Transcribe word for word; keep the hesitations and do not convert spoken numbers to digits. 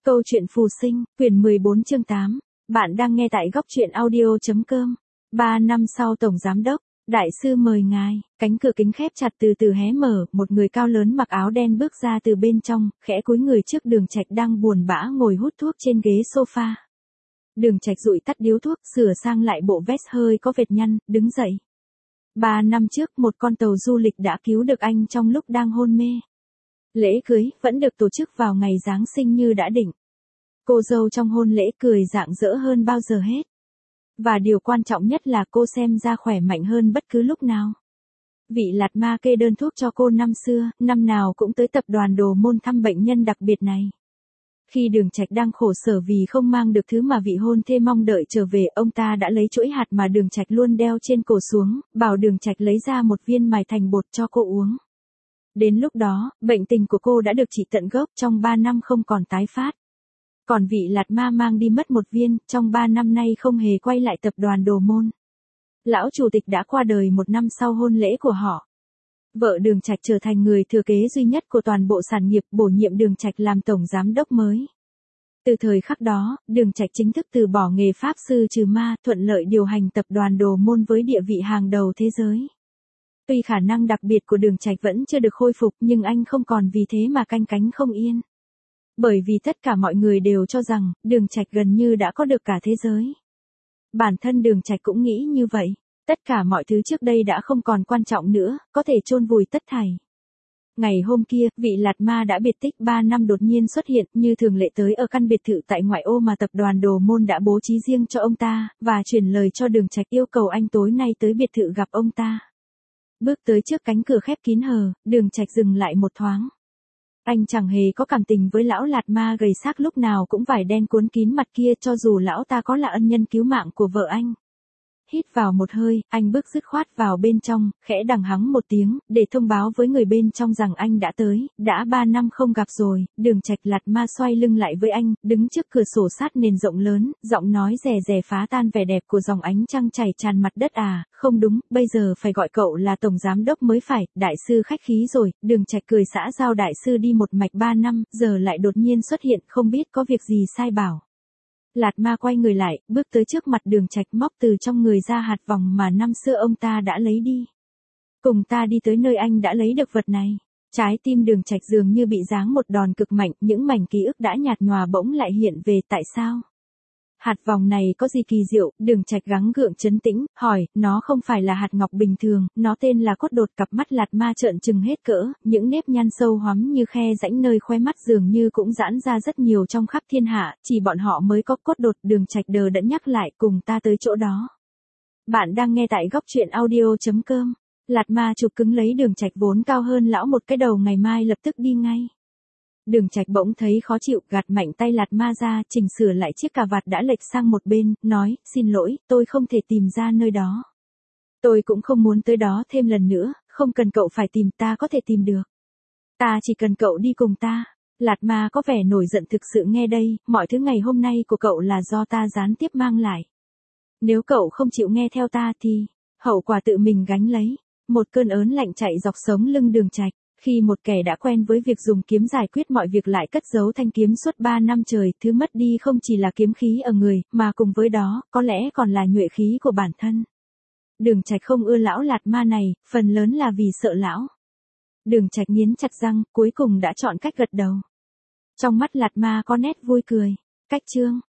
Câu chuyện phù sinh, quyển mười bốn chương tám. Bạn đang nghe tại góc truyện audio.com. Ba năm sau Tổng Giám đốc, đại sư mời ngài, cánh cửa kính khép chặt từ từ hé mở, một người cao lớn mặc áo đen bước ra từ bên trong, khẽ cúi người trước Đường Trạch đang buồn bã ngồi hút thuốc trên ghế sofa. Đường Trạch dụi tắt điếu thuốc, sửa sang lại bộ vest hơi có vệt nhăn, đứng dậy. Ba năm trước, một con tàu du lịch đã cứu được anh trong lúc đang hôn mê. Lễ cưới vẫn được tổ chức vào ngày Giáng sinh như đã định. Cô dâu trong hôn lễ cười rạng rỡ hơn bao giờ hết. Và điều quan trọng nhất là cô xem ra khỏe mạnh hơn bất cứ lúc nào. Vị Lạt Ma kê đơn thuốc cho cô năm xưa, năm nào cũng tới tập đoàn Đồ Môn thăm bệnh nhân đặc biệt này. Khi Đường Trạch đang khổ sở vì không mang được thứ mà vị hôn thê mong đợi trở về, ông ta đã lấy chuỗi hạt mà Đường Trạch luôn đeo trên cổ xuống, bảo Đường Trạch lấy ra một viên mài thành bột cho cô uống. Đến lúc đó, bệnh tình của cô đã được trị tận gốc, trong ba năm không còn tái phát. Còn vị Lạt Ma mang đi mất một viên, trong ba năm nay không hề quay lại tập đoàn Đồ Môn. Lão chủ tịch đã qua đời một năm sau hôn lễ của họ. Vợ Đường Trạch trở thành người thừa kế duy nhất của toàn bộ sản nghiệp, bổ nhiệm Đường Trạch làm tổng giám đốc mới. Từ thời khắc đó, Đường Trạch chính thức từ bỏ nghề pháp sư trừ ma, thuận lợi điều hành tập đoàn Đồ Môn với địa vị hàng đầu thế giới. Tuy khả năng đặc biệt của Đường Trạch vẫn chưa được khôi phục, nhưng anh không còn vì thế mà canh cánh không yên. Bởi vì tất cả mọi người đều cho rằng, Đường Trạch gần như đã có được cả thế giới. Bản thân Đường Trạch cũng nghĩ như vậy. Tất cả mọi thứ trước đây đã không còn quan trọng nữa, có thể chôn vùi tất thảy. Ngày hôm kia, vị Lạt Ma đã biệt tích ba năm đột nhiên xuất hiện, như thường lệ tới ở căn biệt thự tại ngoại ô mà tập đoàn Đồ Môn đã bố trí riêng cho ông ta, và truyền lời cho Đường Trạch yêu cầu anh tối nay tới biệt thự gặp ông ta. Bước tới trước cánh cửa khép kín hờ, Đường Trạch dừng lại một thoáng. Anh chẳng hề có cảm tình với lão Lạt Ma gầy xác lúc nào cũng vải đen cuốn kín mặt kia, cho dù lão ta có là ân nhân cứu mạng của vợ anh. Hít vào một hơi, anh bước dứt khoát vào bên trong, khẽ đằng hắng một tiếng, để thông báo với người bên trong rằng anh đã tới, đã ba năm không gặp rồi. Đường Trạch Lạt Ma xoay lưng lại với anh, đứng trước cửa sổ sát nền rộng lớn, giọng nói rè rè phá tan vẻ đẹp của dòng ánh trăng chảy tràn mặt đất. À, không đúng, bây giờ phải gọi cậu là tổng giám đốc mới phải, đại sư khách khí rồi. Đường Trạch cười xã giao, đại sư đi một mạch ba năm, giờ lại đột nhiên xuất hiện, không biết có việc gì sai bảo. Lạt Ma quay người lại, bước tới trước mặt Đường Trạch, móc từ trong người ra hạt vòng mà năm xưa ông ta đã lấy đi. Cùng ta đi tới nơi anh đã lấy được vật này. Trái tim Đường Trạch dường như bị giáng một đòn cực mạnh, những mảnh ký ức đã nhạt nhòa bỗng lại hiện về. Tại sao? Hạt vòng này có gì kỳ diệu? Đường Trạch gắng gượng trấn tĩnh, hỏi. Nó không phải là hạt ngọc bình thường, nó tên là cốt đột. Cặp mắt Lạt Ma trợn trừng hết cỡ, những nếp nhăn sâu hoắm như khe rãnh nơi khóe mắt dường như cũng giãn ra rất nhiều trong khắp thiên hạ, chỉ bọn họ mới có cốt đột. Đường Trạch đờ đẫn nhắc lại, cùng ta tới chỗ đó. Bạn đang nghe tại góc truyện audio.com. Lạt Ma chụp cứng lấy Đường Trạch vốn cao hơn lão một cái đầu, ngày mai lập tức đi ngay. Đường Trạch bỗng thấy khó chịu, gạt mạnh tay Lạt Ma ra, chỉnh sửa lại chiếc cà vạt đã lệch sang một bên, nói, xin lỗi, tôi không thể tìm ra nơi đó. Tôi cũng không muốn tới đó thêm lần nữa, không cần cậu phải tìm, ta có thể tìm được. Ta chỉ cần cậu đi cùng ta. Lạt Ma có vẻ nổi giận thực sự. Nghe đây, mọi thứ ngày hôm nay của cậu là do ta gián tiếp mang lại. Nếu cậu không chịu nghe theo ta thì, hậu quả tự mình gánh lấy. Một cơn ớn lạnh chạy dọc sống lưng Đường Trạch. Khi một kẻ đã quen với việc dùng kiếm giải quyết mọi việc lại cất giấu thanh kiếm suốt ba năm trời, thứ mất đi không chỉ là kiếm khí ở người, mà cùng với đó, có lẽ còn là nhuệ khí của bản thân. Đường Trạch không ưa lão Lạt Ma này, phần lớn là vì sợ lão. Đường Trạch nghiến chặt răng, cuối cùng đã chọn cách gật đầu. Trong mắt Lạt Ma có nét vui cười. Cách chương